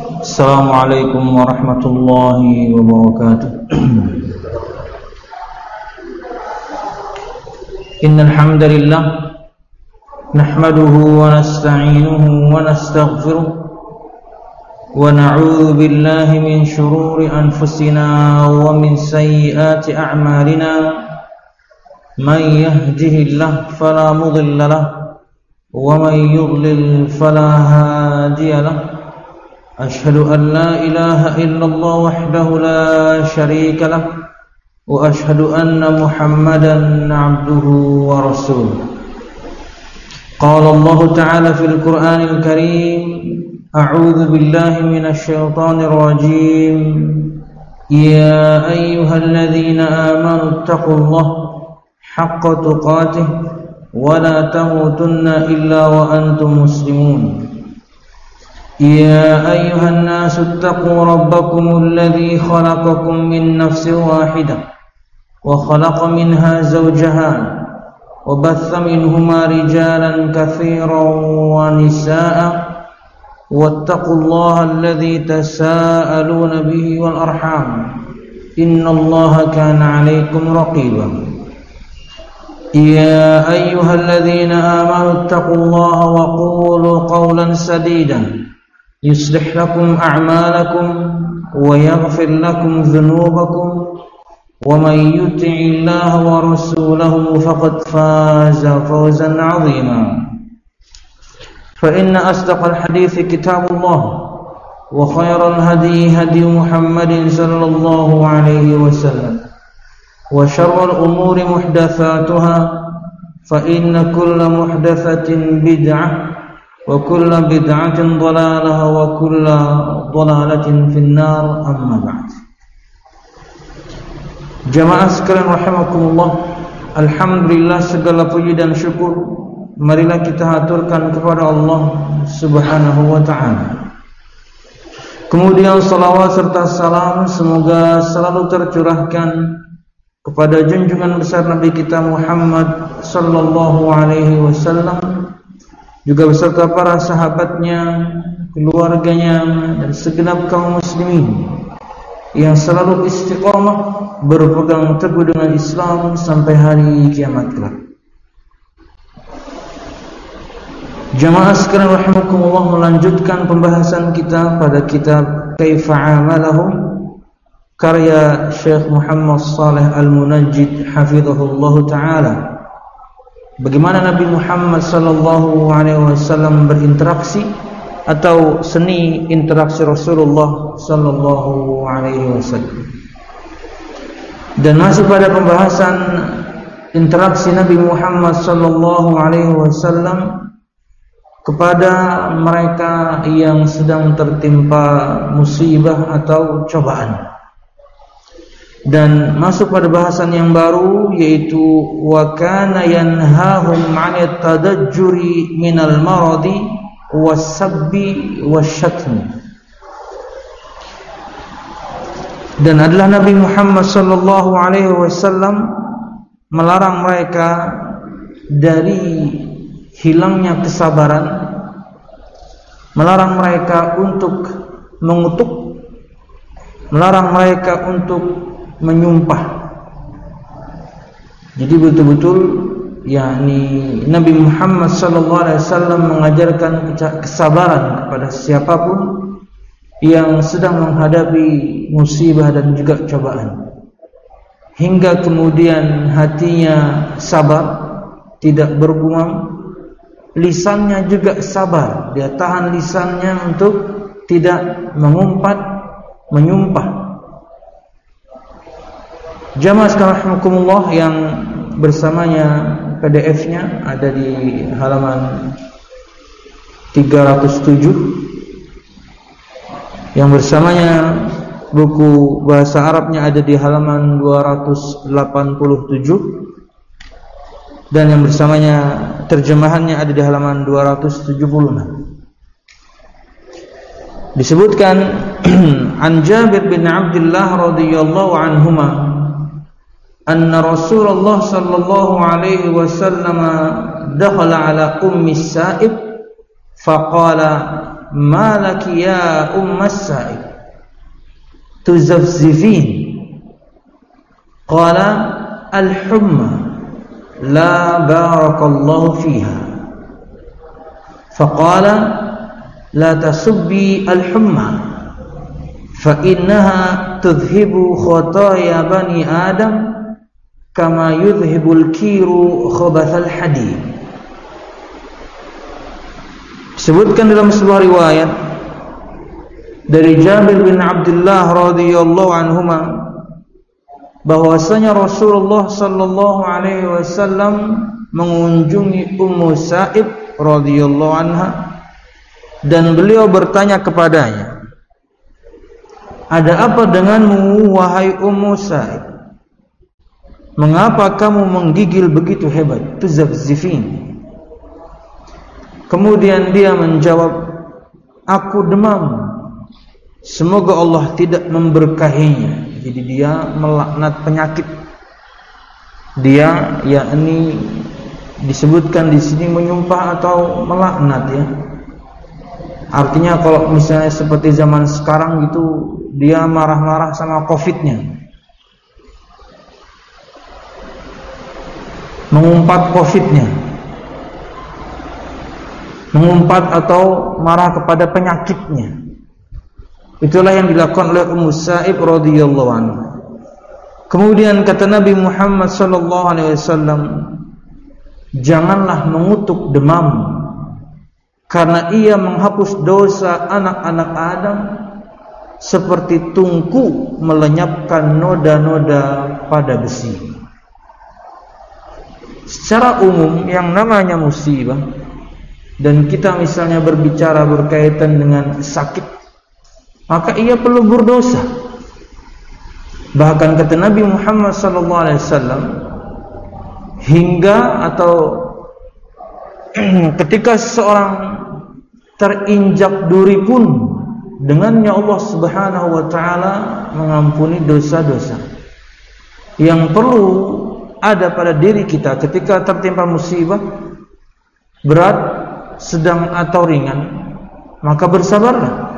Assalamualaikum warahmatullahi wabarakatuh. Innal hamdalillah nahmaduhu wa nasta'inuhu wa nastaghfiruh wa na'udzu billahi min shururi anfusina wa min sayyiati a'malina. Man yahdihillahu fala mudilla lahu wa man yudlil fala hadiya lahu. أشهد أن لا إله إلا الله وحده لا شريك له وأشهد أن محمدا عبده ورسوله. قال الله تعالى في القرآن الكريم: أعوذ بالله من الشيطان الرجيم. يا أيها الذين آمنوا اتقوا الله حق تقاته ولا تموتن إلا وأنتم مسلمون. يا أيها الناس اتقوا ربكم الذي خلقكم من نفس واحدة وخلق منها زوجها وبث منهما رجالا كثيرا ونساء واتقوا الله الذي تساءلون به والأرحام إن الله كان عليكم رقيبا. يا أيها الذين آمنوا اتقوا الله وقولوا قولا سديدا يصلح لكم أعمالكم ويغفر لكم ذنوبكم ومن يطع الله ورسوله فقد فاز فوزا عظيما. فإن أصدق الحديث كتاب الله وخير الهدي هدي محمد صلى الله عليه وسلم وشر الأمور محدثاتها فإن كل محدثة بدعة وكل بدعة ضلالة وكل ضلالة في النار. أما بعد. Jamaah sekalian rahimakumullah, alhamdulillah segala puji dan syukur marilah kita haturkan kepada Allah Subhanahu wa taala. Kemudian salawat serta salam semoga selalu tercurahkan kepada junjungan besar Nabi kita Muhammad sallallahu alaihi wasallam, juga beserta para sahabatnya, keluarganya, dan segenap kaum muslimin yang selalu istiqamah berpegang teguh dengan Islam sampai hari kiamat kelak. Jamaah sekalian rahimakumullah, melanjutkan pembahasan kita pada kitab Kaifa Amalahum karya Syekh Muhammad Shalih Al-Munajjid hafizahullah taala. Bagaimana Nabi Muhammad sallallahu alaihi wasallam berinteraksi atau seni interaksi Rasulullah sallallahu alaihi wasallam. Dan masih pada pembahasan interaksi Nabi Muhammad sallallahu alaihi wasallam kepada mereka yang sedang tertimpa musibah atau cobaan. Dan masuk pada bahasan yang baru, yaitu wa kana yanhahum 'anit tadajjuri minal maradi was-sabbi wasyatm. Dan adalah Nabi Muhammad sallallahu alaihi wasallam melarang mereka dari hilangnya kesabaran, melarang mereka untuk mengutuk, melarang mereka untuk menyumpah. Jadi betul-betul yakni Nabi Muhammad sallallahu alaihi wasallam mengajarkan kesabaran kepada siapapun yang sedang menghadapi musibah dan juga cobaan, hingga kemudian hatinya sabar, tidak bergumam, lisannya juga sabar, dia tahan lisannya untuk tidak mengumpat, menyumpah. Jamaah sekalian rahimakumullah, yang bersamanya PDF-nya ada di halaman 307, yang bersamanya buku bahasa Arabnya ada di halaman 287, dan yang bersamanya terjemahannya ada di halaman 276. Disebutkan an Jabir bin Abdullah radhiyallahu anhuma anna Rasulullah sallallahu alaihi wasallam dakhala ala ummi Sa'ib faqala ma laki ya ummas sa'ib tuzafzifin? Qala al-humma la barakallahu fiha. Faqala la tasubbi al-humma fa innaha tudhibu khataya bani Adam kama yudhibul kiru khabathal hadid. Disebutkan dalam sebuah riwayat dari Jabir bin Abdullah radhiyallahu anhuma bahwasanya Rasulullah sallallahu alaihi wasallam mengunjungi Ummu Sa'ib radhiyallahu anha dan beliau bertanya kepadanya, "Ada apa denganmu wahai Ummu Sa'ib? Mengapa kamu menggigil begitu hebat? Tuzafzifin." Kemudian dia menjawab, "Aku demam. Semoga Allah tidak memberkahinya." Jadi dia melaknat penyakit. Dia yakni disebutkan di sini menyumpah atau melaknat ya. Artinya kalau misalnya seperti zaman sekarang gitu, dia marah-marah sama COVID-nya, mengumpat COVID-nya, mengumpat atau marah kepada penyakitnya. Itulah yang dilakukan oleh Ummu Sa'ib radhiyallahu anha. Kemudian kata Nabi Muhammad sallallahu alaihi wasallam, "Janganlah mengutuk demam, karena ia menghapus dosa anak-anak Adam seperti tungku melenyapkan noda-noda pada besi." Secara umum yang namanya musibah, dan kita misalnya berbicara berkaitan dengan sakit, maka ia perlu berdosa. Bahkan kata Nabi Muhammad SAW, hingga atau ketika seseorang terinjak duri pun, dengannya Allah Subhanahu wa taala mengampuni dosa-dosa. Yang perlu ada pada diri kita ketika tertimpa musibah, berat, sedang atau ringan, maka bersabarlah.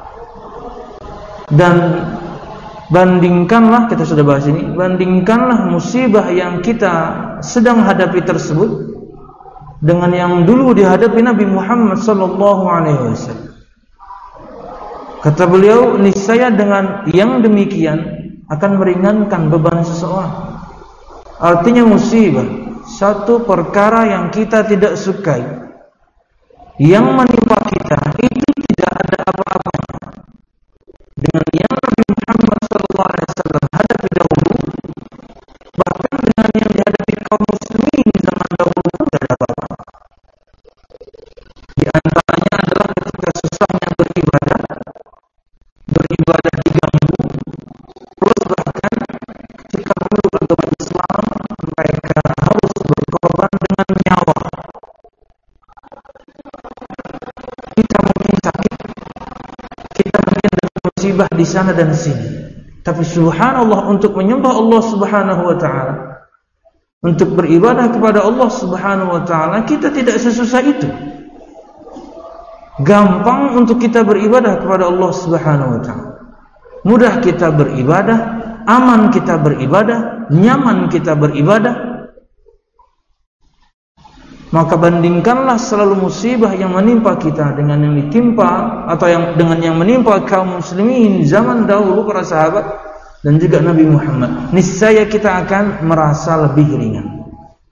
Dan bandingkanlah, kita sudah bahas ini, bandingkanlah musibah yang kita sedang hadapi tersebut dengan yang dulu dihadapi Nabi Muhammad sallallahu alaihi wasallam. Kata beliau, niscaya dengan yang demikian akan meringankan beban seseorang. Artinya musibah, satu perkara yang kita tidak sukai, yang menimpa kita, itu tidak ada apa-apanya dengan yang Nabi Muhammad SAW hadapi dahulu, bahkan dengan yang dihadapi kaum muslimin di zaman dahulu pun tidak ada apa-apa. Di antaranya adalah ketika susahnya beribadah diganggu, terus bahkan ketika memeluk agama Islam, mereka harus berkorban dengan nyawa. Kita mungkin sakit, kita mungkin dengan musibah di sana dan sini, tapi subhanallah, untuk menyembah Allah Subhanahu wa taala, untuk beribadah kepada Allah Subhanahu wa taala, kita tidak sesusah itu. Gampang untuk kita beribadah kepada Allah Subhanahu wa taala. Mudah kita beribadah, aman kita beribadah, nyaman kita beribadah. Maka bandingkanlah selalu musibah yang menimpa kita dengan yang ditimpa atau dengan yang menimpa kaum muslimin zaman dahulu, para sahabat dan juga Nabi Muhammad. Niscaya kita akan merasa lebih ringan.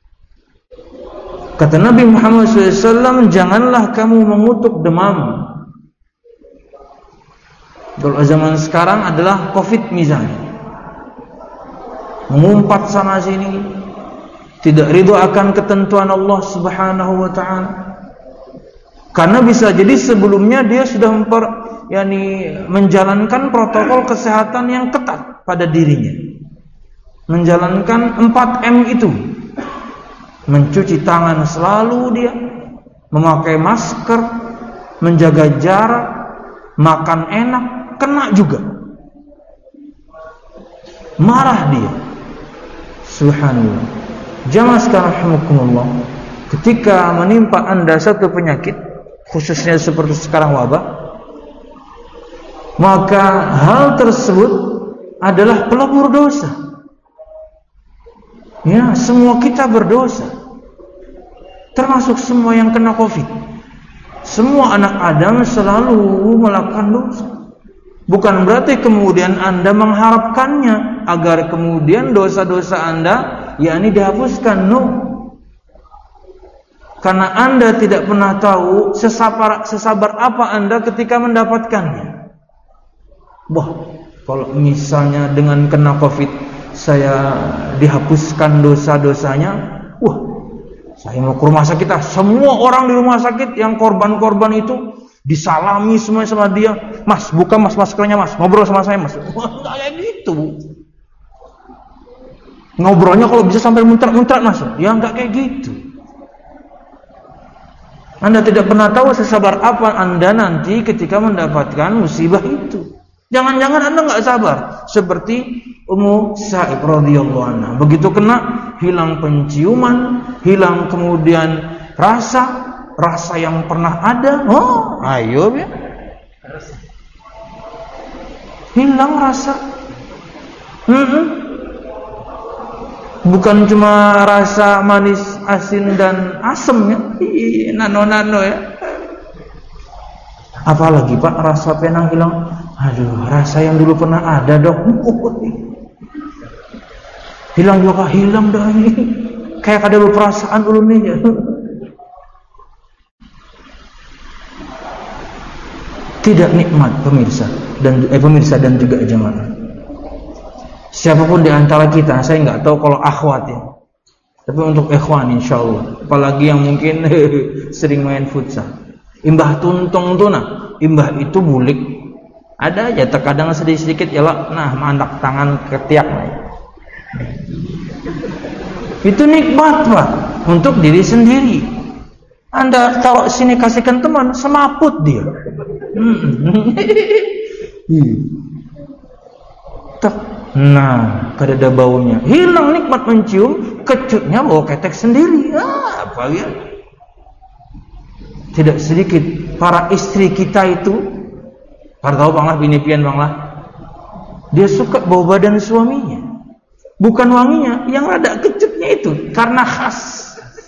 Kata Nabi Muhammad SAW, janganlah kamu mengutuk demam. Kalau zaman sekarang adalah COVID misalnya, mengumpat sana sini, tidak ridho akan ketentuan Allah Subhanahu wa taala. Karena bisa jadi sebelumnya dia sudah menjalankan protokol kesehatan yang ketat pada dirinya. Menjalankan 4M itu. Mencuci tangan selalu dia, memakai masker, menjaga jarak, makan enak, kena juga. Marah dia. Subhanallah. Jamaah sekalian rahimakumullah, ketika menimpa Anda satu penyakit, khususnya seperti sekarang wabah, maka hal tersebut adalah pelebur dosa. Ya, semua kita berdosa, termasuk semua yang kena COVID. Semua anak Adam selalu melakukan dosa. Bukan berarti kemudian Anda mengharapkannya agar kemudian dosa-dosa Anda yakni dihapuskan. No. Karena Anda tidak pernah tahu sesabar apa Anda ketika mendapatkannya. Wah, kalau misalnya dengan kena COVID saya dihapuskan dosa-dosanya, wah, saya mau ke rumah sakit. Semua orang di rumah sakit yang korban-korban itu disalami semua sama dia. Mas, buka mas maskernya mas, ngobrol sama saya mas. Wah, enggak kayak gitu. Ngobrolnya kalau bisa sampai muntrak-muntrak mas. Ya enggak kayak gitu. Anda tidak pernah tahu sesabar apa Anda nanti ketika mendapatkan musibah itu. Jangan-jangan Anda enggak sabar seperti Ummu Sa'ib radhiyallahu anha. Begitu kena, hilang penciuman, hilang kemudian rasa yang pernah ada. Oh, ayo ya. Hilang rasa. Bukan cuma rasa manis, asin dan asam ya. Nano-nano ya. Apalagi Pak, rasa penang hilang. Aduh, rasa yang dulu pernah ada dok. Hilang juga, hilang dah ini. Kayak ada perasaan dulu nih ya. Tidak nikmat pemirsa dan juga jemaah. Siapapun di antara kita, saya nggak tahu kalau akhwat ya, tapi untuk ikhwan insyaallah, apalagi yang mungkin sering main futsal, imbah tuntung tuna, imbah itu bulik, ada aja terkadang sedikit ya lah, nah mandak tangan ketiak, itu nikmat Pak untuk diri sendiri. Anda taruh sini kasihkan teman, semaput dia. Nah, kada ada baunya. Hilang nikmat mencium, kecutnya bau ketek sendiri. Apa ya? Tidak sedikit para istri kita itu, para tahu banglah bini pian banglah. Dia suka bau badan suaminya. Bukan wanginya, yang rada kecutnya itu karena khas.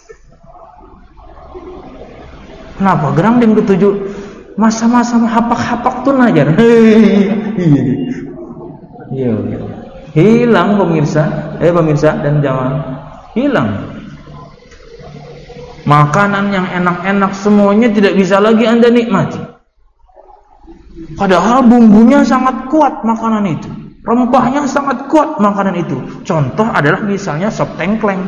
Kenapa? Gerang yang ketujuh masa-masa hapak-hapak tuh najar. Iya. Hilang pemirsa dan jamaah. Hilang. Makanan yang enak-enak semuanya tidak bisa lagi Anda nikmati. Padahal bumbunya sangat kuat makanan itu. Rempahnya sangat kuat makanan itu. Contoh adalah misalnya sop tengkleng.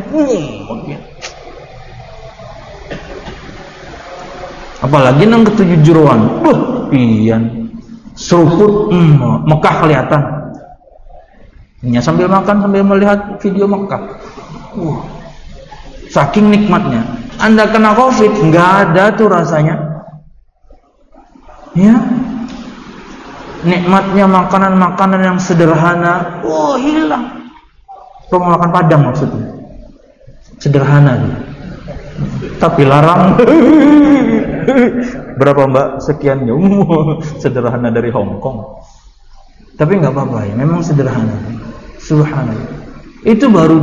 Apalagi nang ketujuh jeroan. Pian. Seruput, Mekah kelihatan. Ini sambil makan sambil melihat video Mekah. Saking nikmatnya. Anda kena COVID, nggak ada tuh rasanya. Ya. Nikmatnya makanan-makanan yang sederhana, hilang. Kalau makan Padang maksudnya. Sederhana dia. Tapi larang. Berapa mbak? Sekian ya. Sederhana dari Hong Kong. Tapi nggak apa-apa ya, memang sederhana. Subhanallah. Itu baru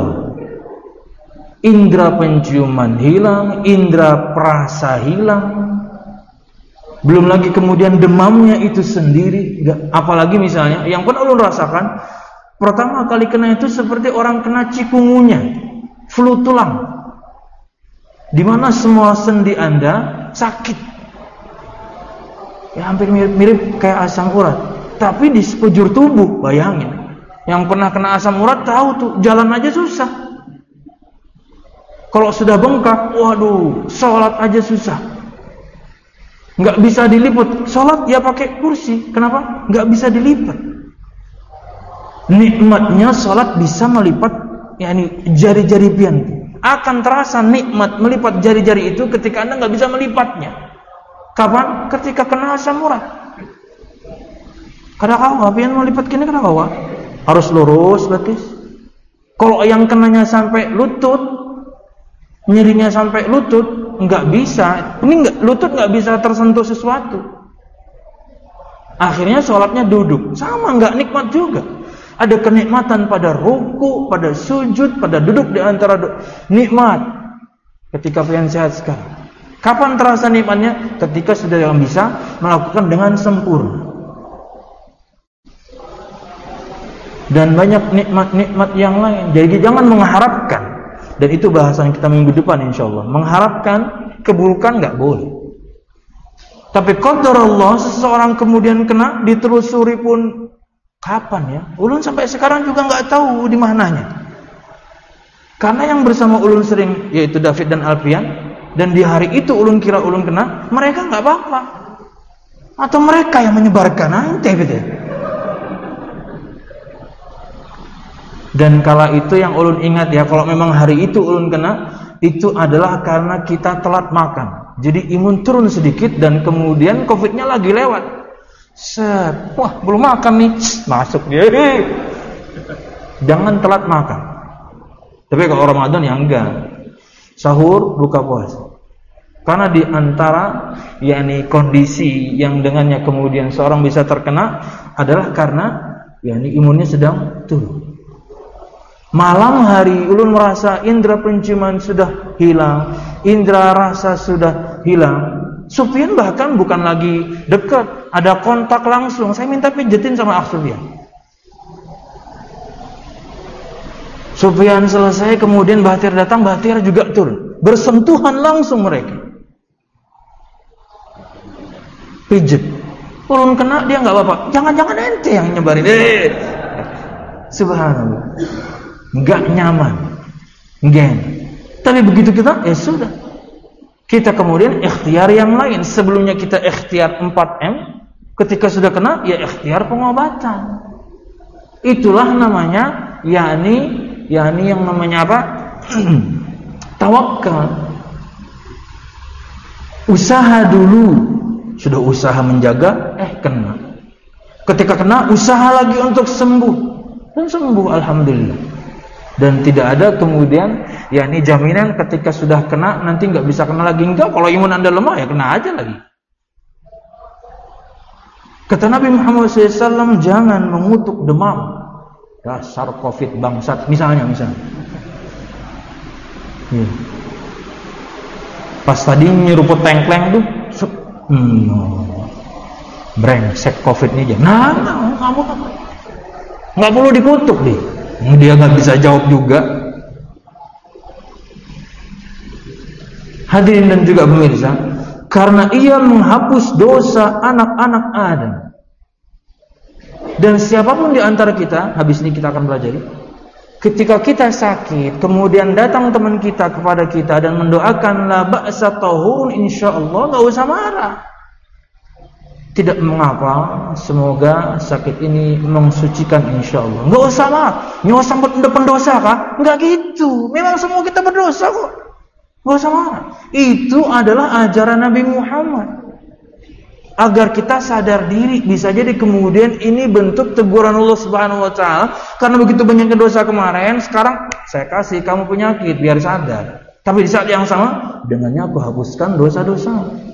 2. Indra penciuman hilang, indra perasa hilang. Belum lagi kemudian demamnya itu sendiri. Apalagi misalnya yang pernah ulun rasakan, pertama kali kena itu seperti orang kena cikungunya, flu tulang. Di mana semua sendi Anda sakit. Ya hampir mirip kayak asam urat. Tapi di sekujur tubuh, bayangin. Yang pernah kena asam urat tahu tuh, jalan aja susah. Kalau sudah bengkak, waduh, sholat aja susah. Nggak bisa dilipat. Sholat ya pakai kursi. Kenapa? Nggak bisa dilipat. Nikmatnya sholat bisa melipat, yakni jari-jari pian. Akan terasa nikmat melipat jari-jari itu ketika Anda nggak bisa melipatnya. Kapan? Ketika kena asam urat. Kadang-kadang pian melipat kini kadang-kadang harus lurus betis. Kalau yang kenanya sampai lutut, nyerinya sampai lutut, nggak bisa. Ini lutut nggak bisa tersentuh sesuatu. Akhirnya sholatnya duduk, sama nggak nikmat juga. Ada kenikmatan pada ruku, pada sujud, pada duduk di antara nikmat. Ketika pengen sehat sekarang. Kapan terasa nikmatnya? Ketika sudah yang bisa melakukan dengan sempurna. Dan banyak nikmat-nikmat yang lain. Jadi jangan mengharapkan. Dan itu bahasan kita minggu depan insyaallah. Mengharapkan keburukan nggak boleh. Tapi qadar Allah, seseorang kemudian kena, ditelusuri pun kapan ya? Ulun sampai sekarang juga nggak tahu di mananya. Karena yang bersama ulun sering, yaitu David dan Alfian, dan di hari itu ulun kira ulun kena, mereka nggak apa-apa. Atau mereka yang menyebarkan nanti gitu. Dan kala itu yang ulun ingat ya, kalau memang hari itu ulun kena, itu adalah karena kita telat makan. Jadi imun turun sedikit dan kemudian COVID-nya lagi lewat. Set, wah belum makan nih, masuk dia. Jangan telat makan. Tapi kalau Ramadan ya enggak. Sahur, buka puasa. Karena di antara yakni kondisi yang dengannya kemudian seorang bisa terkena adalah karena yakni imunnya sedang turun. Malam hari ulun merasa indera penciuman sudah hilang, indera rasa sudah hilang. Sufyan bahkan bukan lagi dekat, ada kontak langsung. Saya minta pijetin sama Akh Sufyan. Sufyan selesai, kemudian Bahtiar datang, Bahtiar juga turun. Bersentuhan langsung mereka. Pijet. Ulun kena, dia nggak apa-apa. Jangan-jangan ente yang nyebarin. Subhanallah. Enggak nyaman, enggak. Tapi begitu kita, ya sudah. Kita kemudian ikhtiar yang lain. Sebelumnya kita ikhtiar 4M, ketika sudah kena, ya ikhtiar pengobatan. Itulah namanya, yakni yang namanya apa? Tawakal. Usaha dulu, sudah usaha menjaga, kena. Ketika kena, usaha lagi untuk sembuh, dan sembuh alhamdulillah. Dan tidak ada kemudian yakni jaminan ketika sudah kena nanti nggak bisa kena lagi. Enggak, kalau imun Anda lemah ya kena aja lagi. Kata Nabi Muhammad SAW, jangan mengutuk demam. Dasar COVID bangsat, misalnya. Ya. Pas tadi nyeruput tengkleng tuh, brengsek COVID ini aja. Nggak perlu dikutuk deh. Dia nggak bisa jawab juga. Hadirin dan juga pemirsa, karena ia menghapus dosa anak-anak Adam. Dan siapapun di antara kita, habis ini kita akan pelajari, ketika kita sakit, kemudian datang teman kita kepada kita dan mendoakan la ba'sa tahurun insyaallah, nggak usah marah. Tidak mengapa, semoga sakit ini mensucikan insyaallah. Enggak usah marah. Nyawa sampai pendosa kah? Enggak gitu. Memang semua kita berdosa kok. Enggak usah marah. Itu adalah ajaran Nabi Muhammad. Agar kita sadar diri, bisa jadi kemudian ini bentuk teguran Allah Subhanahu wa taala karena begitu banyaknya dosa kemarin, sekarang saya kasih kamu penyakit biar sadar. Tapi di saat yang sama, dengannya aku hapuskan dosa-dosa.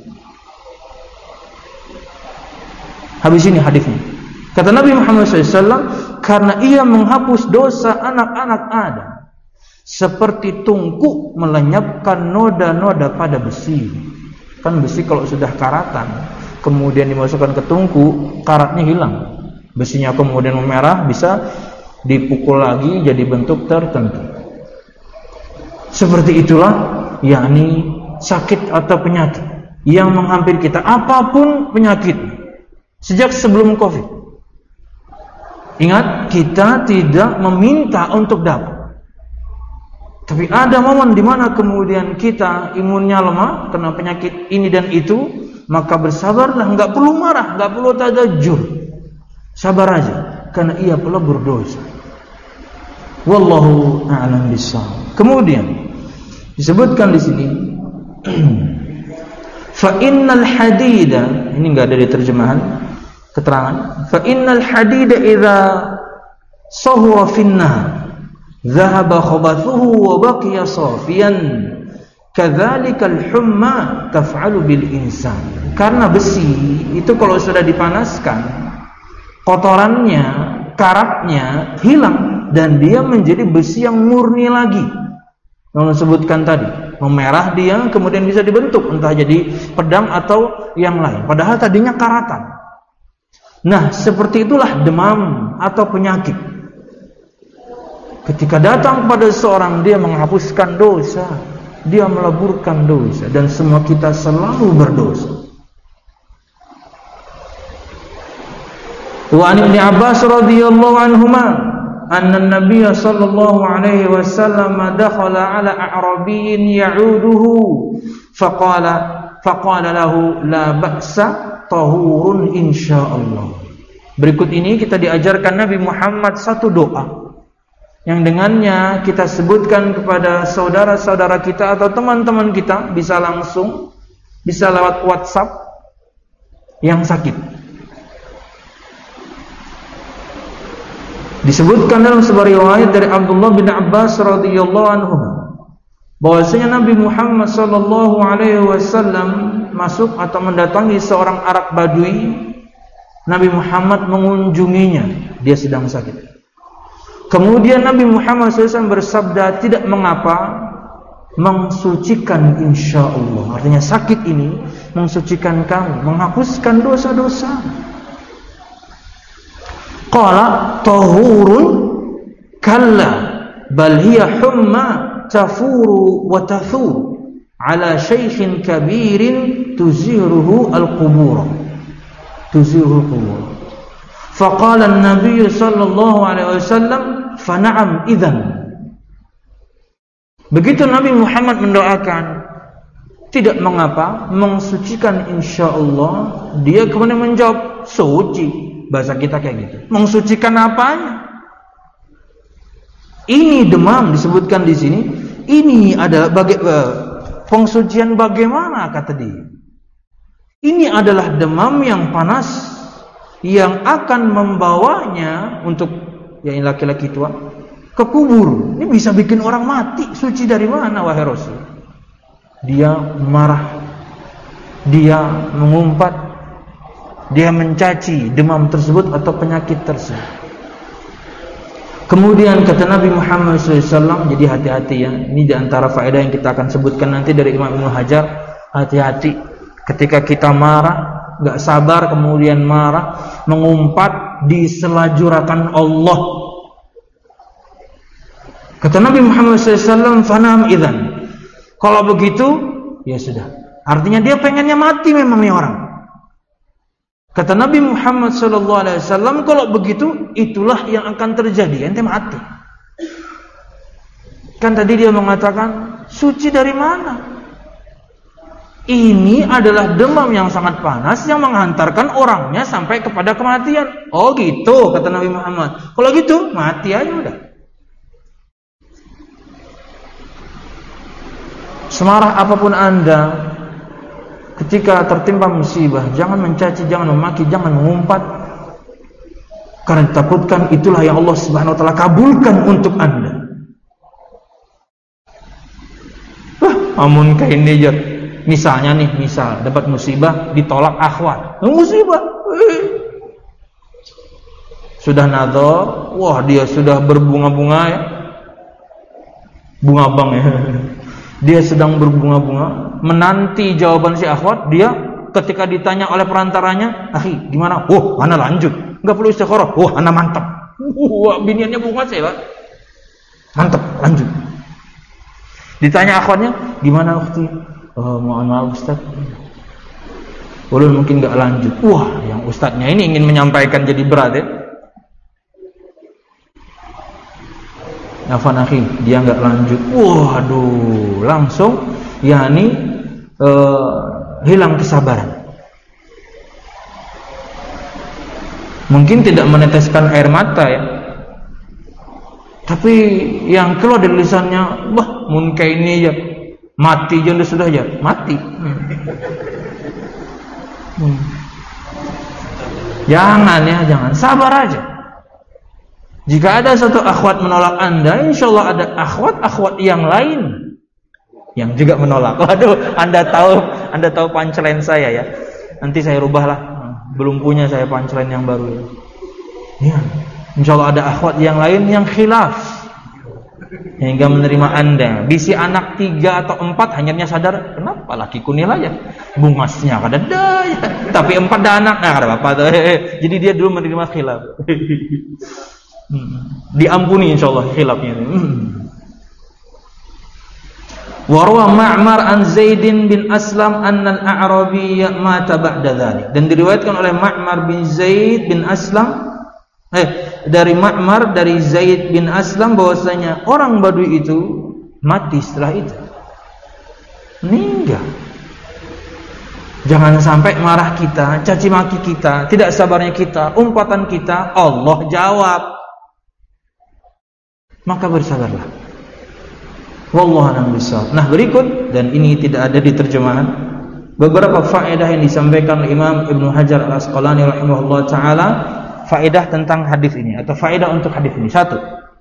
Habis ini hadisnya. Kata Nabi Muhammad SAW, karena ia menghapus dosa anak-anak Adam, seperti tungku melenyapkan noda-noda pada besi. Kan besi kalau sudah karatan, kemudian dimasukkan ke tungku, karatnya hilang. Besinya kemudian memerah, bisa dipukul lagi jadi bentuk tertentu. Seperti itulah, yakni sakit atau penyakit yang menghampiri kita, apapun penyakit. Sejak sebelum COVID. Ingat, kita tidak meminta untuk dapat. Tapi ada momen di mana kemudian kita imunnya lemah kena penyakit ini dan itu, maka bersabarlah, enggak perlu marah, enggak perlu tadajjur. Sabar aja, karena ia pelebur dosa. Wallahu a'lam bishawab. Kemudian disebutkan di sini fa innal hadida, ini enggak ada di terjemahan keterangan, fa innal hadida idza sahura finnar dhahaba khabathuhu wa baqiya safiyan Kadzalikal humma taf'alu bil insan. Karena besi itu kalau sudah dipanaskan, kotorannya, karatnya hilang dan dia menjadi besi yang murni lagi. Yang disebutkan tadi, memerah dia kemudian bisa dibentuk entah jadi pedang atau yang lain. Padahal tadinya karatan. Nah, seperti itulah demam atau penyakit. Ketika datang kepada seorang, dia menghapuskan dosa, dia meleburkan dosa, dan semua kita selalu berdosa. Wa an Ibnu Abbas radhiyallahu anhuma anna an-nabiy sallallahu alaihi wasallam dakhala ala a'rabiyyin ya'uduhu faqala lahu la ba'sa tahurun insyaallah. Berikut ini kita diajarkan Nabi Muhammad satu doa yang dengannya kita sebutkan kepada saudara-saudara kita atau teman-teman kita, bisa langsung, bisa lewat WhatsApp, yang sakit. Disebutkan dalam sebuah riwayat dari Abdullah bin Abbas radhiyallahu anhu bahwasanya Nabi Muhammad sallallahu alaihi wasallam masuk atau mendatangi seorang Arab Badui. Nabi Muhammad mengunjunginya, dia sedang sakit. Kemudian Nabi Muhammad SAW bersabda, tidak mengapa mensucikan insyaallah. Artinya sakit ini mensucikan kamu, menghapuskan dosa-dosa. Qala tahurun kalla bal hiya humma tafuru wa tathur ala shaykhin kabirin tuziruhu al-qubur. Tuziruhu al-qubur. Faqala an-nabiy sallallahu alaihi wasallam fana'am idzan. Begitu Nabi Muhammad mendoakan, tidak mengapa mensucikan insyaallah, dia kemudian menjawab suci. Bahasa kita kayak gitu. Mensucikan apanya? Ini demam disebutkan di sini. Ini adalah pengsucian bagaimana kata dia? Ini adalah demam yang panas yang akan membawanya untuk yang laki-laki tua ke kubur. Ini bisa bikin orang mati. Suci dari mana wahai Rasul? Dia marah, dia mengumpat, dia mencaci demam tersebut atau penyakit tersebut. Kemudian kata Nabi Muhammad SAW, jadi hati-hati ya. Ini di antara faedah yang kita akan sebutkan nanti dari Imam Ibnu Hajar. Hati-hati ketika kita marah, gak sabar kemudian marah, mengumpat di selajurakan Allah. Kata Nabi Muhammad SAW, fanam idzan. Kalau begitu, ya sudah. Artinya dia pengennya mati memang nih orang. Kata Nabi Muhammad SAW, kalau begitu, itulah yang akan terjadi. Ente mati. Kan tadi dia mengatakan, suci dari mana? Ini adalah demam yang sangat panas yang menghantarkan orangnya sampai kepada kematian. Oh gitu, kata Nabi Muhammad. Kalau gitu, mati aja udah. Semarah apapun Anda, ketika tertimpa musibah, jangan mencaci, jangan memaki, jangan mengumpat. Karena ditakutkan itulah yang Allah Subhanahu wa taala kabulkan untuk Anda. Amun kain dia. Misalnya nih, dapat musibah, ditolak akhwat. Musibah. Sudah nadhar, wah dia sudah berbunga-bunga ya. Bunga bang ya. Dia sedang berbunga-bunga, menanti jawaban si akhwat. Dia ketika ditanya oleh perantaranya, "Akhi, gimana?" "Oh, ana lanjut." Enggak perlu istikharah. "Oh, ana mantap." Wah, biniannya bunga sih, Pak. Mantap, lanjut. Ditanya akhwatnya, "Gimana, ukhti?" "Oh, mohon maaf, Ustaz. Ulun mungkin enggak lanjut." Wah, yang ustadznya ini ingin menyampaikan jadi berat ya. Afan akhi, dia enggak lanjut. Waduh, langsung yakni hilang kesabaran. Mungkin tidak meneteskan air mata ya. Tapi yang keluar dari lisannya, wah, mun kayak ini ya mati je sudah ya, mati. Jangan, sabar aja. Jika ada satu akhwat menolak Anda, insya Allah ada akhwat yang lain Yang juga menolak. Waduh, Anda tahu punchline saya ya. Nanti saya rubahlah. Belum punya saya punchline yang baru. Ya. Insyaallah ada akhwat yang lain yang khilaf hingga menerima Anda. Bisi anak 3 atau 4 hanya sadar, kenapa lakiku nilai ya? Bungasnya kada daya. Tapi 4 dah anak, nah kada apa tuh. Jadi dia dulu menerima khilaf. Diampuni insyaallah khilafnya. Warwa Ma'mar an Zaidin bin Aslam anna al-A'rabiyya mata ba'da dzalik. Dan diriwayatkan oleh Ma'mar bin Zaid bin Aslam dari Ma'mar dari Zaid bin Aslam bahwasanya orang Badui itu mati setelah itu. Meninggal. Jangan sampai marah kita, caci maki kita, tidak sabarnya kita, umpatan kita, Allah jawab. Maka bersabarlah. Wallahu a'lam bishawab. Nah, berikut, dan ini tidak ada di terjemahan, beberapa faedah yang disampaikan oleh Imam Ibnu Hajar Al-Asqalani rahimahullah taala, faedah tentang hadis ini atau faedah untuk hadis ini. 1.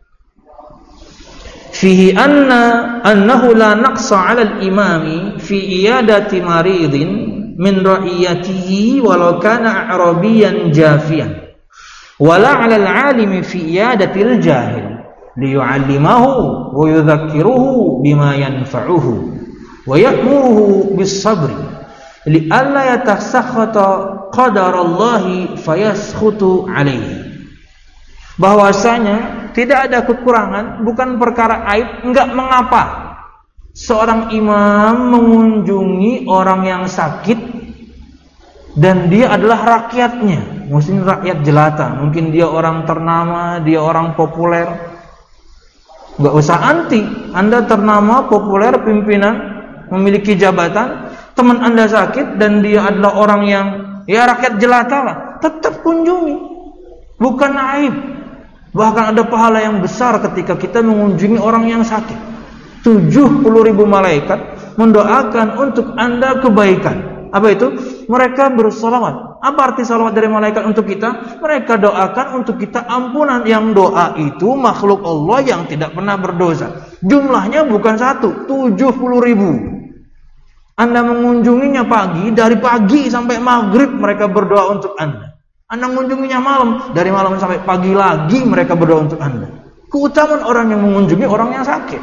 Fihi annahu la naqsa 'ala al-imami fi iyadati maridin min ra'iyatihi walau kana a'rabiyyan jafiyan wala 'ala al-'alimi fi iyadati al-jahil liyu'allimahu wa yudhakkiruhu bima yanfa'uhu wa ya'muruhu bis-sabri li'alla yatasakhata qadarallahi fayaskhutu alaihi. Bahwasanya tidak ada kekurangan, bukan perkara aib, enggak mengapa seorang imam mengunjungi orang yang sakit dan dia adalah rakyatnya, mungkin rakyat jelata, mungkin dia orang ternama, dia orang populer. Enggak usah anti, Anda ternama, populer, pimpinan, memiliki jabatan, teman Anda sakit dan dia adalah orang yang ya rakyat jelata lah, tetap kunjungi, bukan aib. Bahkan ada pahala yang besar ketika kita mengunjungi orang yang sakit. 70.000 malaikat mendoakan untuk Anda kebaikan. Apa itu? Mereka bersolawat. Apa arti salawat dari malaikat untuk kita? Mereka doakan untuk kita ampunan. Yang doa itu makhluk Allah yang tidak pernah berdosa. Jumlahnya bukan 1, 70.000. Anda mengunjunginya pagi, dari pagi sampai maghrib mereka berdoa untuk Anda. Anda mengunjunginya malam, dari malam sampai pagi lagi mereka berdoa untuk Anda. Keutamaan orang yang mengunjungi orang yang sakit.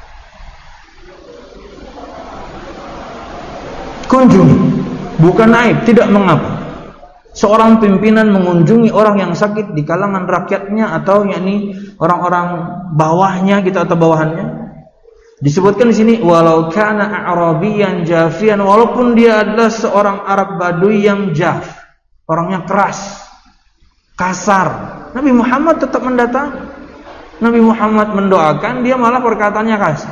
Kunjungi, bukan aib, tidak mengapa. Seorang pimpinan mengunjungi orang yang sakit di kalangan rakyatnya atau yakni orang-orang bawahnya kita atau bawahannya. Disebutkan di sini walau kana a'rabiyyan jafian, walaupun dia adalah seorang Arab Badui yang jaf, orangnya keras, kasar, Nabi Muhammad tetap mendatangi. Nabi Muhammad mendoakan, dia malah perkataannya kasar.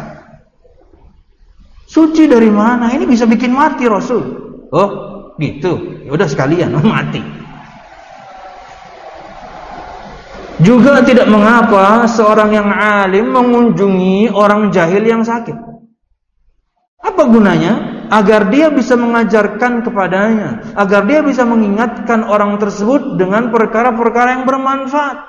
Suci dari mana? Ini bisa bikin mati Rasul. Oh, gitu. Ya udah sekalian mati. Juga tidak mengapa seorang yang alim mengunjungi orang jahil yang sakit. Apa gunanya? Agar dia bisa mengajarkan kepadanya, agar dia bisa mengingatkan orang tersebut dengan perkara-perkara yang bermanfaat.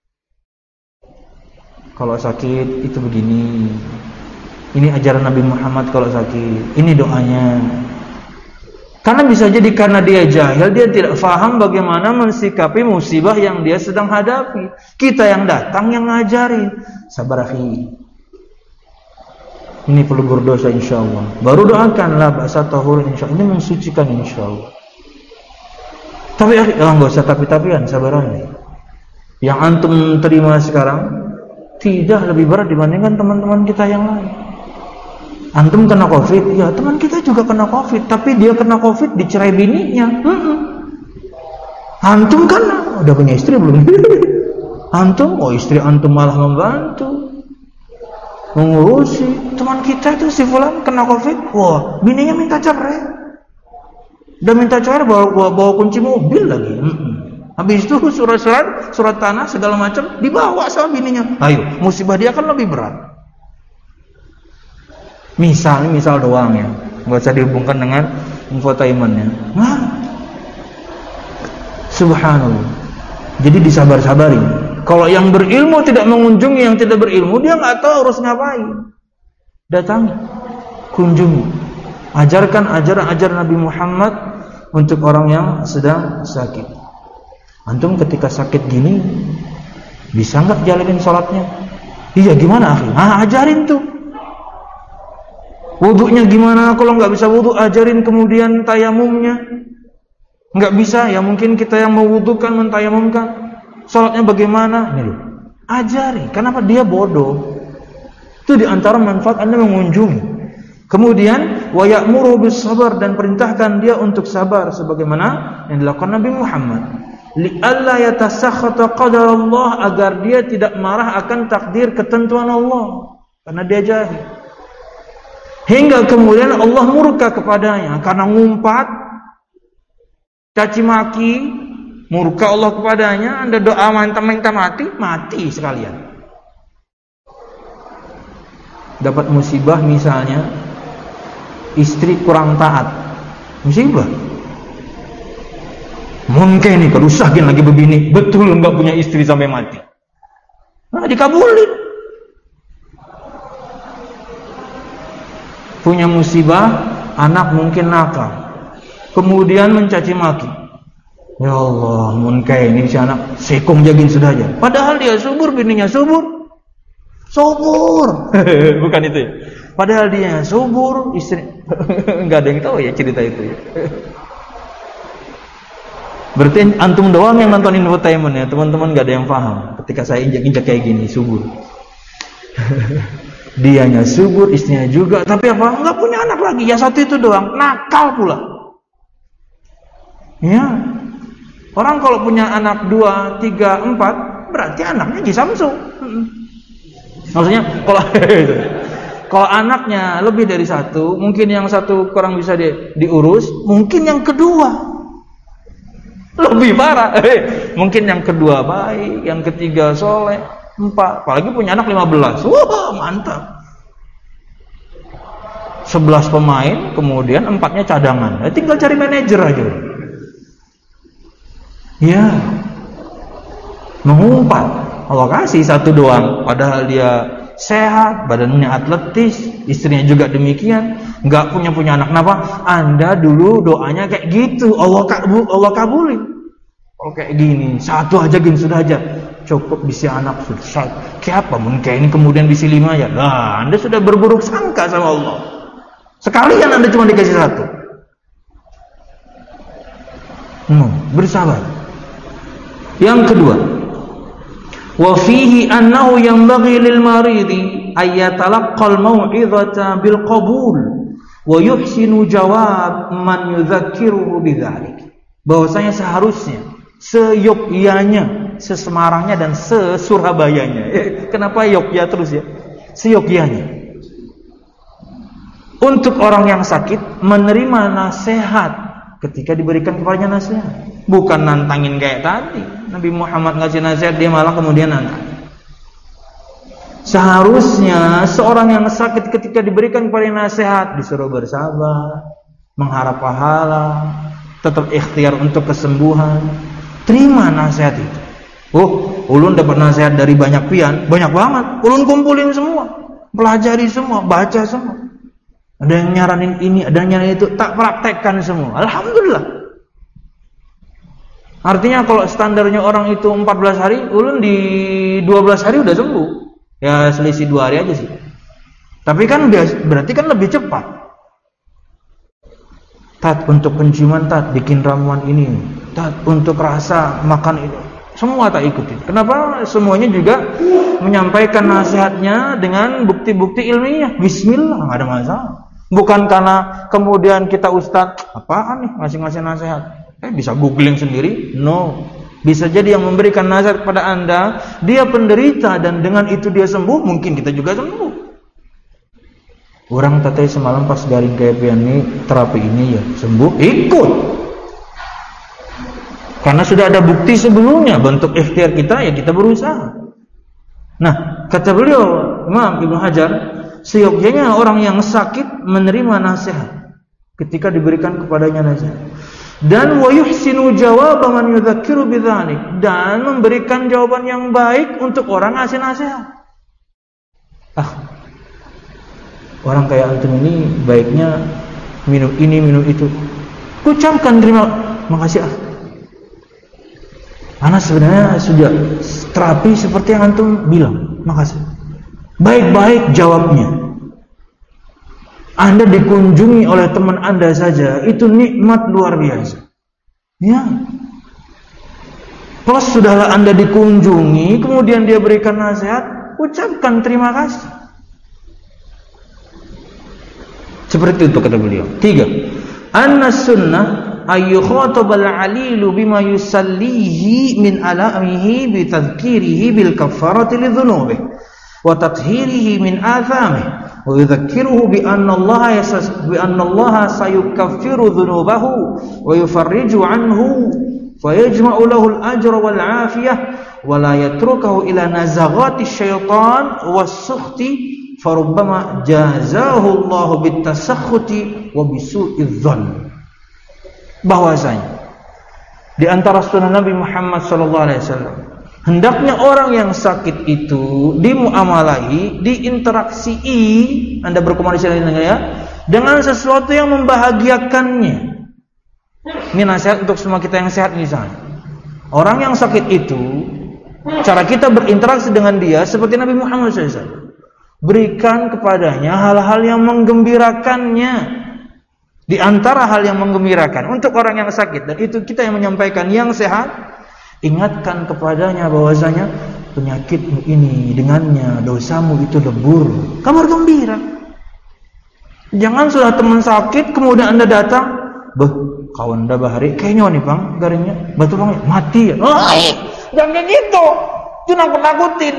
Kalau sakit itu begini. Ini ajaran Nabi Muhammad kalau sakit. Ini doanya. Karena bisa jadi karena dia jahil, dia tidak faham bagaimana mensikapi musibah yang dia sedang hadapi. Kita yang datang yang ngajarin. Sabar akhi. Ini perlu berdosa insyaallah. Baru doakanlah bahasa tahur insyaallah. Ini mensucikan insyaallah. Tapi enggak usah tapi-tapian, sabar aja. Yang antum terima sekarang tidak lebih berat dibandingkan teman-teman kita yang lain. Antum kena Covid, ya teman kita juga kena Covid, tapi dia kena Covid dicerai bininya. Antum kan udah punya istri belum? Antum, istri antum malah membantu, mengurusi. Teman kita itu si fulan kena Covid, wah bininya minta cerai. Udah minta cerai bawa kunci mobil lagi. Habis itu surat tanah segala macam dibawa sama bininya. Ayo, musibah dia kan lebih berat. Misal doang ya, nggak usah dihubungkan dengan infotainmentnya. Subhanallah. Jadi disabar-sabari. Kalau yang berilmu tidak mengunjungi yang tidak berilmu, dia nggak tahu harus ngapain. Datangi, kunjungi. Ajarkan ajaran Nabi Muhammad untuk orang yang sedang sakit. Antum ketika sakit gini bisa enggak jalanin sholatnya? Iya, gimana akhi? Ajarin tuh. Wudunya gimana? Kalau enggak bisa wudu, ajarin kemudian tayamumnya. Enggak bisa, ya mungkin kita yang mewudukan, mentayamumkan. Sholatnya bagaimana? Ini loh. Ajari. Kenapa? Dia bodoh. Itu diantara manfaat Anda mengunjungi. Kemudian wa ya'muru bis sabar, dan perintahkan dia untuk sabar sebagaimana yang dilakukan Nabi Muhammad. Li'alla yatasakhata qadar Allah, agar dia tidak marah akan takdir ketentuan Allah karena dia jahil. Hingga kemudian Allah murka kepadanya karena ngumpat, caci maki, murka Allah kepadanya. Anda doa minta mati sekalian. Dapat musibah misalnya, istri kurang taat, musibah. Mungkin nih kalau usahain lagi begini, betul enggak punya istri sampai mati. Nah, dikabulin. Punya musibah, anak mungkin nakal, kemudian mencaci maki. Ya Allah, mungkin ini si anak sekong jagin sudah aja. Padahal dia subur, bininya subur. Bukan itu ya. Padahal dia subur, istri enggak ada yang tahu ya cerita itu ya. Berarti antum doang yang nonton infotainment ya, teman-teman enggak ada yang paham ketika saya injak-injak kayak gini, subur. Dianya subur, istrinya juga, tapi apa? Enggak punya anak lagi, ya satu itu doang, nakal pula. Ya. Orang kalau punya anak 2, 3, 4, berarti anaknya Ji Samsu. Maksudnya kalau anaknya lebih dari satu, mungkin yang satu kurang bisa diurus, mungkin yang kedua lebih parah. Mungkin yang kedua baik, yang ketiga soleh, 4, apalagi punya anak 15. Wah, mantap. 11 pemain, kemudian 4-nya cadangan. Tinggal cari manajer aja. Ya. Mengumpat. Allah kasih satu doang, padahal dia sehat, badannya atletis, istrinya juga demikian, enggak punya anak. Kenapa? Anda dulu doanya kayak gitu, Allah kabulin. Kalau kayak gini, satu aja gini sudah aja. Cukup bisa anak sudah. Kayak apa? Mungkin ini kemudian bisa 5 aja. Nah, Anda sudah berburuk sangka sama Allah. Sekalian Anda cuma dikasih satu. Bersabar. Yang kedua, wa fihi annahu yanbaghi lil maridi ay yatalaqqal mau'izata bil qabul wa yuhsinu jawab man yudzakiruhu bidzalik. Bahwasanya seharusnya seyogyanya, sesemarangnya dan sesurabayanya. Kenapa Yogya terus ya? Seyogyanya. Untuk orang yang sakit menerima nasihat ketika diberikan kepadanya nasihat. Bukan nantangin kayak tadi. Nabi Muhammad ngasih nasihat, dia malah kemudian nantang. Seharusnya seorang yang sakit ketika diberikan kepadanya nasihat disuruh bersabar, mengharap pahala, tetap ikhtiar untuk kesembuhan. Terima nasihat itu. Ulun dapat nasihat dari banyak pian, banyak banget. Ulun kumpulin semua, pelajari semua, baca semua. Ada yang nyaranin ini, ada yang nyaranin itu, tak praktekkan semua. Alhamdulillah. Artinya kalau standarnya orang itu 14 hari, ulun di 12 hari udah sembuh. Ya selisih 2 hari aja sih. Tapi kan berarti kan lebih cepat. Tat untuk penciuman, tat bikin ramuan ini, tat untuk rasa makan itu, semua tak ikutin. Kenapa? Semuanya juga menyampaikan nasihatnya dengan bukti-bukti ilmiah. Bismillah, nggak ada masalah. Bukan karena kemudian kita ustadz, apaan nih ngasih nasihat? Bisa googling sendiri? No. Bisa jadi yang memberikan nasihat kepada Anda, dia penderita dan dengan itu dia sembuh, mungkin kita juga sembuh. Orang tatay semalam pas garing kepian ini, terapi ini ya sembuh, ikut. Karena sudah ada bukti sebelumnya, bentuk ikhtiar kita ya kita berusaha. Nah, kata beliau Imam Ibnu Hajar, seyogyanya orang yang sakit menerima nasihat ketika diberikan kepadanya nasihat. Dan wa yuhsinu jawab man yudzakiru bidzalik, dan memberikan jawaban yang baik untuk orang ngasih nasihat. orang kayak antum ini baiknya minum ini, minum itu. Ucapkan terima makasih Karena sebenarnya sudah terapi seperti yang antum bilang, makasih. Baik-baik jawabnya. Anda dikunjungi oleh teman Anda saja, itu nikmat luar biasa. Ya. Plus sudahlah Anda dikunjungi, kemudian dia berikan nasihat, ucapkan terima kasih. Seperti itu kata beliau. 3. Anna sunnah ayyukhatabal alilu bima yusallihi min alamihi bitadhkirihi bil kafarati lidhunubihi wa tathhirihi min athamihi wa yudhakkiruhu bi anna Allah sayukaffiru dhunubahu wa yufarriju anhu fayajma'u lahu al-ajra wal 'afiyah wa la yatrukuhu ila nazaghati syaitan was-sukhti farubbama jazahu Allah bitasakhuti wa bisu'iz dzann. Bahwasanya di antara sunnah Nabi Muhammad sallallahu alaihi wasallam, hendaknya orang yang sakit itu dimuamalahi, diinteraksi, Anda berkomunikasi dengan sesuatu yang membahagiakannya. Ini nasihat untuk semua kita yang sehat misalnya. Orang yang sakit itu, cara kita berinteraksi dengan dia seperti Nabi Muhammad SAW. Berikan kepadanya hal-hal yang menggembirakannya. Di antara hal yang menggembirakan untuk orang yang sakit, dan itu kita yang menyampaikan, yang sehat, ingatkan kepadanya bahwasanya penyakitmu ini dengannya dosamu itu lebur. Kabar gembira. Jangan sudah teman sakit kemudian Anda datang, kawan dah bahari kayaknya nih bang garingnya batu bang mati ya. Jangan kayak gitu. Itu nakut-nakutin.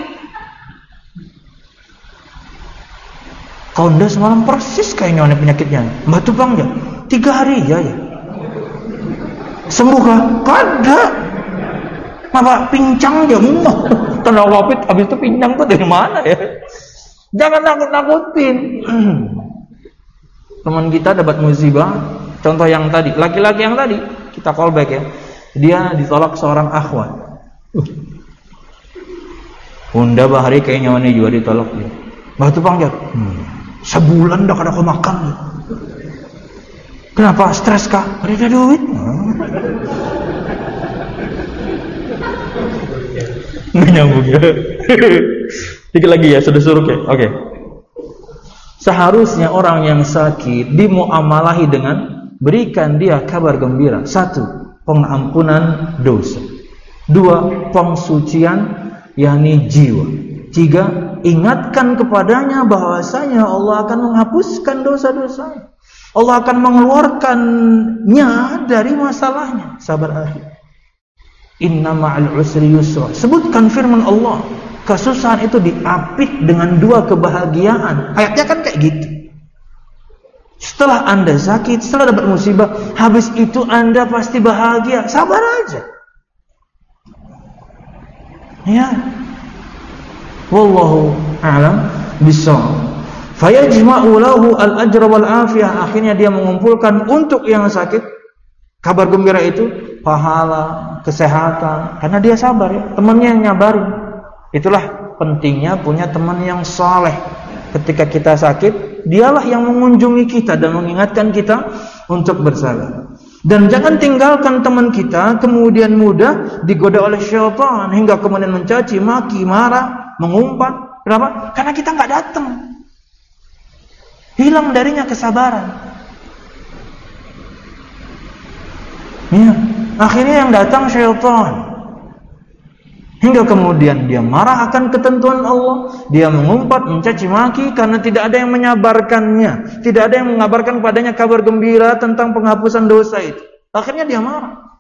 Kawan dah semalam persis kayaknya nih penyakitnya. Batu bang ya. 3 hari ya. Sembuh kah? Kada. Apa pincang ya? Tanda Covid habis itu pincang tuh dari mana ya? Jangan nakut-nakutin. Teman kita dapat musibah. Contoh yang tadi, laki-laki yang tadi, kita callback ya. Dia ditolak seorang akhwat. Bunda bahari kayaknya ini juga ditolak dia. Batu panjat. Sebulan dah kada kau makan. Kenapa? Stres kah? Ada duit. Nggak nyambung ya. Dikit lagi ya, sudah suruh ya. Oke. Seharusnya orang yang sakit dimuamalahi dengan berikan dia kabar gembira. 1. Pengampunan dosa. 2. Pensucian yakni jiwa. 3. Ingatkan kepadanya bahwasanya Allah akan menghapuskan dosa-dosa. Allah akan mengeluarkannya dari masalahnya. Sabar akhir. Inna ma'al usri yusra. Sebutkan firman Allah, kesusahan itu diapit dengan 2 kebahagiaan. Ayatnya kan kayak gitu. Setelah Anda sakit, setelah dapat musibah, habis itu Anda pasti bahagia. Sabar aja. Ya. Wallahu a'lam bishawab. Fayajma'u lahu al-ajra wal afiyah. Akhirnya dia mengumpulkan untuk yang sakit kabar gembira itu, pahala, kesehatan, karena dia sabar ya. Temannya yang nyabarin. Itulah pentingnya punya teman yang saleh. Ketika kita sakit, dialah yang mengunjungi kita dan mengingatkan kita untuk bersabar. Dan jangan tinggalkan teman kita kemudian mudah digoda oleh syaitan hingga kemudian mencaci, maki, marah, mengumpat. Kenapa? Karena kita nggak datang. Hilang darinya kesabaran. Ya, akhirnya yang datang syaitan. Hingga kemudian dia marah akan ketentuan Allah, dia mengumpat, mencaci maki karena tidak ada yang menyabarkannya, tidak ada yang mengabarkan padanya kabar gembira tentang penghapusan dosa itu. Akhirnya dia marah.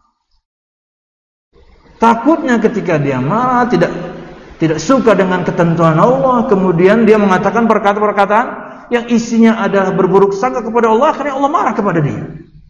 Takutnya ketika dia marah, tidak suka dengan ketentuan Allah, kemudian dia mengatakan perkataan-perkataan yang isinya adalah berburuk sangka kepada Allah, akhirnya Allah marah kepada dia.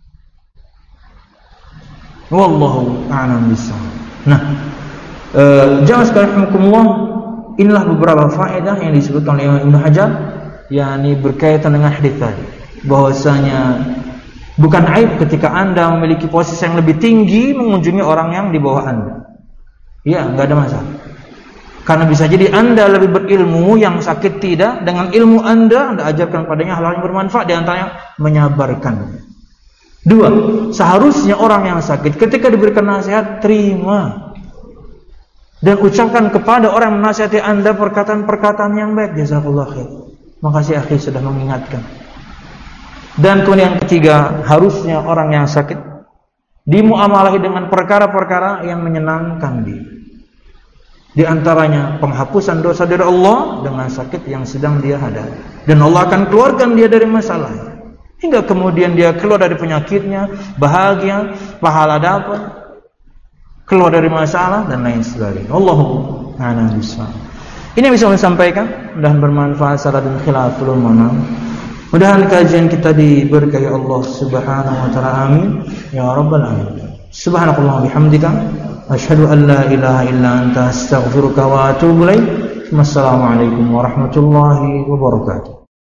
Wallahu a'lam bishawab. Nah, jangan sekali rahimakumullah, inilah beberapa faedah yang disebutkan oleh Imam Ibnu Hajar, yakni berkaitan dengan hadis tadi, bahwasanya bukan aib ketika Anda memiliki posisi yang lebih tinggi mengunjungi orang yang di bawah Anda. Ya, enggak ada masalah. Karena bisa jadi Anda lebih berilmu, yang sakit tidak. Dengan ilmu Anda ajarkan padanya hal-hal yang bermanfaat, di antaranya menyabarkan. 2, seharusnya orang yang sakit ketika diberikan nasihat, terima. Dan ucapkan kepada orang yang menasihati Anda perkataan-perkataan yang baik. Jazakallah khair. Makasih akhi sudah mengingatkan. Dan kemudian yang ketiga, harusnya orang yang sakit dimuamalahi dengan perkara-perkara yang menyenangkan dia. Di antaranya penghapusan dosa dari Allah dengan sakit yang sedang dia hadapi. Dan Allah akan keluarkan dia dari masalah. Hingga kemudian dia keluar dari penyakitnya, bahagia, pahala dapat, keluar dari masalah dan lain sebagainya. Allahu a'lam bishawab. Ini bisa saya sampaikan, mudah bermanfaat salat dan khilaful ulama. Mudahan kajian kita diberkahi Allah Subhanahu wa taala. Amin ya rabbal alamin. Subhanakallah bihamdika asyhadu an la ilaha illa anta astaghfiruka wa atubu ilaik. Wassalamualaikum warahmatullahi wabarakatuh.